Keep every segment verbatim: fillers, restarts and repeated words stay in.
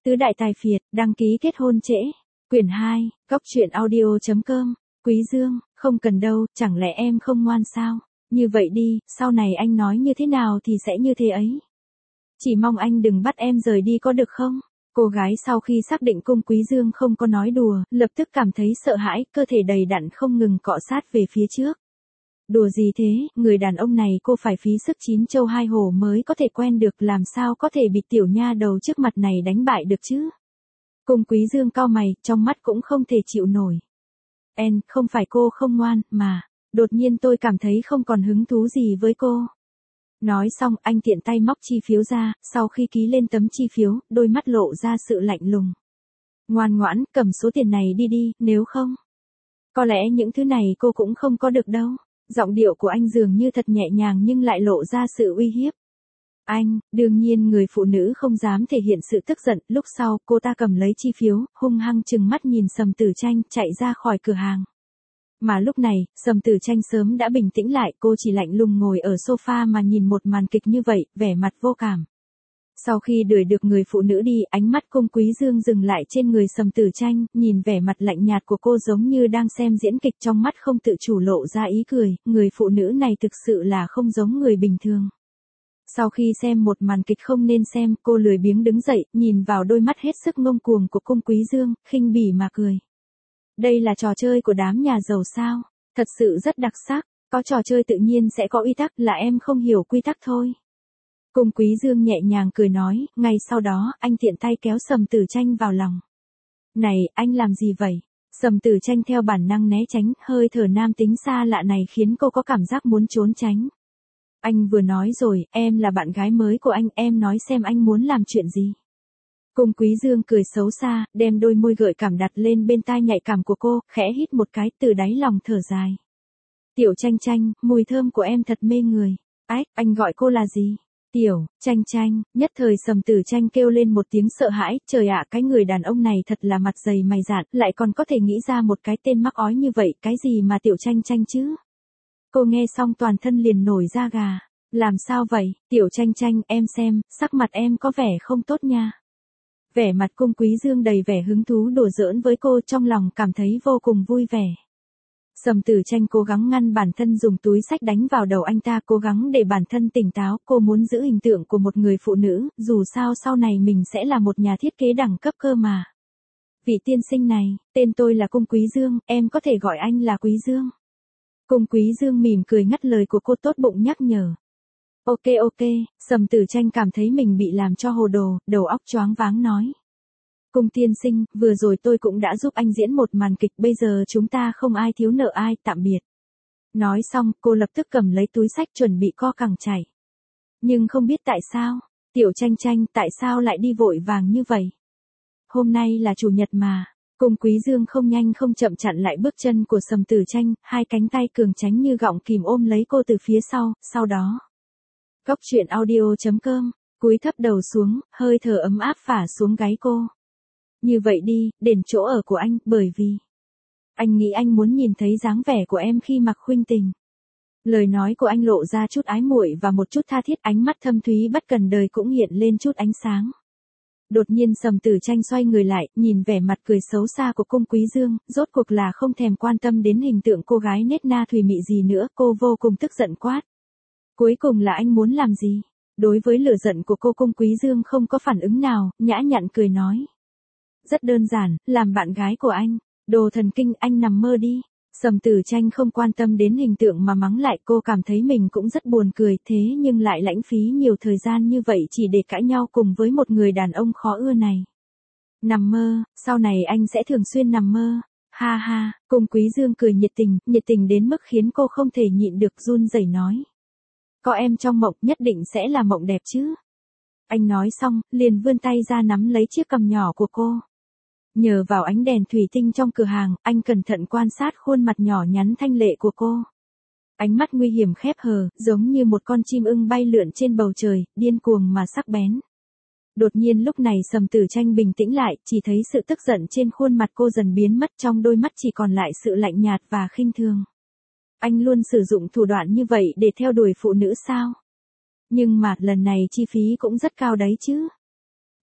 Tứ đại tài phiệt, đăng ký kết hôn trễ. Quyển hai, góc truyện audio chấm com. Quý Dương, không cần đâu, chẳng lẽ em không ngoan sao? Như vậy đi, sau này anh nói như thế nào thì sẽ như thế ấy. Chỉ mong anh đừng bắt em rời đi có được không? Cô gái sau khi xác định Cung Quý Dương không có nói đùa, lập tức cảm thấy sợ hãi, cơ thể đầy đặn không ngừng cọ sát về phía trước. Đùa gì thế, người đàn ông này cô phải phí sức chín châu hai hổ mới có thể quen được, làm sao có thể bị tiểu nha đầu trước mặt này đánh bại được chứ? Cung Quý Dương cau mày, trong mắt cũng không thể chịu nổi. En, không phải cô không ngoan, mà, đột nhiên tôi cảm thấy không còn hứng thú gì với cô. Nói xong, anh tiện tay móc chi phiếu ra, sau khi ký lên tấm chi phiếu, đôi mắt lộ ra sự lạnh lùng. Ngoan ngoãn, cầm số tiền này đi đi, nếu không. Có lẽ những thứ này cô cũng không có được đâu. Giọng điệu của anh dường như thật nhẹ nhàng nhưng lại lộ ra sự uy hiếp. Anh, đương nhiên người phụ nữ không dám thể hiện sự tức giận, lúc sau, cô ta cầm lấy chi phiếu, hung hăng trừng mắt nhìn Sầm Tử Tranh, chạy ra khỏi cửa hàng. Mà lúc này, Sầm Tử Tranh sớm đã bình tĩnh lại, cô chỉ lạnh lùng ngồi ở sofa mà nhìn một màn kịch như vậy, vẻ mặt vô cảm. Sau khi đuổi được người phụ nữ đi, ánh mắt Cung Quý Dương dừng lại trên người Sầm Tử Tranh, nhìn vẻ mặt lạnh nhạt của cô giống như đang xem diễn kịch, trong mắt không tự chủ lộ ra ý cười, người phụ nữ này thực sự là không giống người bình thường. Sau khi xem một màn kịch không nên xem, cô lười biếng đứng dậy, nhìn vào đôi mắt hết sức ngông cuồng của Cung Quý Dương, khinh bỉ mà cười. Đây là trò chơi của đám nhà giàu sao? Thật sự rất đặc sắc, có trò chơi tự nhiên sẽ có quy tắc, là em không hiểu quy tắc thôi. Cung Quý Dương nhẹ nhàng cười nói, ngay sau đó, anh tiện tay kéo Sầm Tử Tranh vào lòng. Này, anh làm gì vậy? Sầm Tử Tranh theo bản năng né tránh, hơi thở nam tính xa lạ này khiến cô có cảm giác muốn trốn tránh. Anh vừa nói rồi, em là bạn gái mới của anh, em nói xem anh muốn làm chuyện gì. Cung Quý Dương cười xấu xa, đem đôi môi gợi cảm đặt lên bên tai nhạy cảm của cô, khẽ hít một cái, từ đáy lòng thở dài. Tiểu Tranh Tranh, mùi thơm của em thật mê người. Ách, anh gọi cô là gì? Tiểu Tranh Tranh, nhất thời Sầm Tử Tranh kêu lên một tiếng sợ hãi, trời ạ, cái người đàn ông này thật là mặt dày mày dạn, lại còn có thể nghĩ ra một cái tên mắc ói như vậy, cái gì mà Tiểu Tranh Tranh chứ? Cô nghe xong toàn thân liền nổi da gà. Làm sao vậy, Tiểu Tranh Tranh, em xem, sắc mặt em có vẻ không tốt nha. Vẻ mặt Cung Quý Dương đầy vẻ hứng thú đùa giỡn với cô, trong lòng cảm thấy vô cùng vui vẻ. Sầm Tử Tranh cố gắng ngăn bản thân dùng túi xách đánh vào đầu anh ta, cố gắng để bản thân tỉnh táo, cô muốn giữ hình tượng của một người phụ nữ, dù sao sau này mình sẽ là một nhà thiết kế đẳng cấp cơ mà. Vị tiên sinh này, tên tôi là Cung Quý Dương, em có thể gọi anh là Quý Dương. Cung Quý Dương mỉm cười ngắt lời của cô, tốt bụng nhắc nhở. Ok ok, Sầm Tử Tranh cảm thấy mình bị làm cho hồ đồ, đầu óc choáng váng nói. Cung tiên sinh, vừa rồi tôi cũng đã giúp anh diễn một màn kịch, bây giờ chúng ta không ai thiếu nợ ai, tạm biệt. Nói xong, cô lập tức cầm lấy túi xách chuẩn bị co cẳng chạy. Nhưng không biết tại sao, Tiểu Tranh Tranh, tại sao lại đi vội vàng như vậy? Hôm nay là chủ nhật mà. Cung Quý Dương không nhanh không chậm chặn lại bước chân của Sầm Tử Tranh, hai cánh tay cường tránh như gọng kìm ôm lấy cô từ phía sau, sau đó. Góc truyện audio chấm com, cúi thấp đầu xuống, hơi thở ấm áp phả xuống gáy cô. Như vậy đi, đến chỗ ở của anh, bởi vì anh nghĩ anh muốn nhìn thấy dáng vẻ của em khi mặc khuynh tình. Lời nói của anh lộ ra chút ái muội và một chút tha thiết, ánh mắt thâm thúy bất cần đời cũng hiện lên chút ánh sáng. Đột nhiên Sầm Tử Tranh xoay người lại, nhìn vẻ mặt cười xấu xa của Cung Quý Dương, rốt cuộc là không thèm quan tâm đến hình tượng cô gái nết na thùy mị gì nữa, cô vô cùng tức giận quát. Cuối cùng là anh muốn làm gì? Đối với lửa giận của cô, Cung Quý Dương không có phản ứng nào, nhã nhặn cười nói. Rất đơn giản, làm bạn gái của anh. Đồ thần kinh, anh nằm mơ đi. Sầm Tử Tranh không quan tâm đến hình tượng mà mắng lại, cô cảm thấy mình cũng rất buồn cười, thế nhưng lại lãng phí nhiều thời gian như vậy chỉ để cãi nhau cùng với một người đàn ông khó ưa này. Nằm mơ, sau này anh sẽ thường xuyên nằm mơ. Ha ha, Cung Quý Dương cười nhiệt tình, nhiệt tình đến mức khiến cô không thể nhịn được, run rẩy nói. Có em trong mộng nhất định sẽ là mộng đẹp chứ. Anh nói xong, liền vươn tay ra nắm lấy chiếc cằm nhỏ của cô. Nhờ vào ánh đèn thủy tinh trong cửa hàng, anh cẩn thận quan sát khuôn mặt nhỏ nhắn thanh lệ của cô. Ánh mắt nguy hiểm khép hờ, giống như một con chim ưng bay lượn trên bầu trời, điên cuồng mà sắc bén. Đột nhiên lúc này Sầm Tử Tranh bình tĩnh lại, chỉ thấy sự tức giận trên khuôn mặt cô dần biến mất, trong đôi mắt chỉ còn lại sự lạnh nhạt và khinh thường. Anh luôn sử dụng thủ đoạn như vậy để theo đuổi phụ nữ sao? Nhưng mà lần này chi phí cũng rất cao đấy chứ.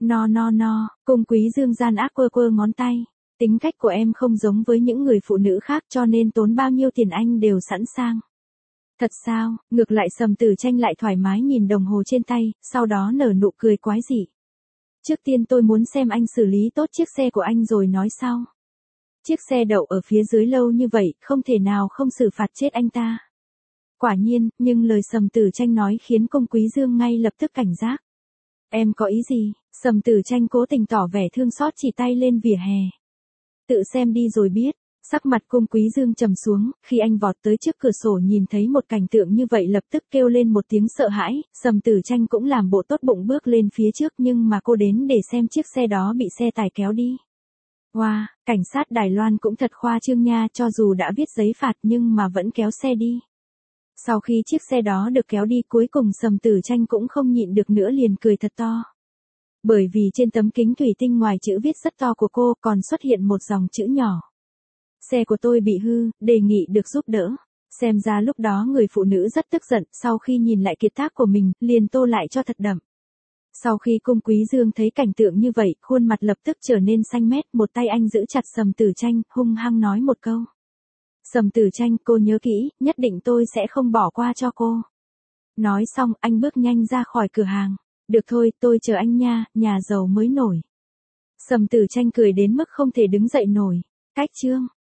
No no no, Cung Quý Dương gian ác quơ quơ ngón tay. Tính cách của em không giống với những người phụ nữ khác cho nên tốn bao nhiêu tiền anh đều sẵn sàng. Thật sao? Ngược lại Sầm Tử Tranh lại thoải mái nhìn đồng hồ trên tay, sau đó nở nụ cười quái dị. Trước tiên tôi muốn xem anh xử lý tốt chiếc xe của anh rồi nói sau. Chiếc xe đậu ở phía dưới lâu như vậy, không thể nào không xử phạt chết anh ta. Quả nhiên, nhưng lời Sầm Tử Tranh nói khiến Cung Quý Dương ngay lập tức cảnh giác. Em có ý gì? Sầm Tử Tranh cố tình tỏ vẻ thương xót chỉ tay lên vỉa hè. Tự xem đi rồi biết. Sắc mặt Cung Quý Dương trầm xuống, khi anh vọt tới trước cửa sổ nhìn thấy một cảnh tượng như vậy lập tức kêu lên một tiếng sợ hãi, Sầm Tử Tranh cũng làm bộ tốt bụng bước lên phía trước nhưng mà cô đến để xem chiếc xe đó bị xe tải kéo đi. Wow, cảnh sát Đài Loan cũng thật khoa trương nha, cho dù đã viết giấy phạt nhưng mà vẫn kéo xe đi. Sau khi chiếc xe đó được kéo đi cuối cùng Sầm Tử Tranh cũng không nhịn được nữa liền cười thật to. Bởi vì trên tấm kính thủy tinh ngoài chữ viết rất to của cô còn xuất hiện một dòng chữ nhỏ. Xe của tôi bị hư, đề nghị được giúp đỡ. Xem ra lúc đó người phụ nữ rất tức giận, sau khi nhìn lại kiệt tác của mình, liền tô lại cho thật đậm. Sau khi Cung Quý Dương thấy cảnh tượng như vậy, khuôn mặt lập tức trở nên xanh mét, một tay anh giữ chặt Sầm Tử Tranh, hung hăng nói một câu. Sầm Tử Tranh, cô nhớ kỹ, nhất định tôi sẽ không bỏ qua cho cô. Nói xong, anh bước nhanh ra khỏi cửa hàng. Được thôi, tôi chờ anh nha, nhà giàu mới nổi. Sầm Tử Tranh cười đến mức không thể đứng dậy nổi. Cách chương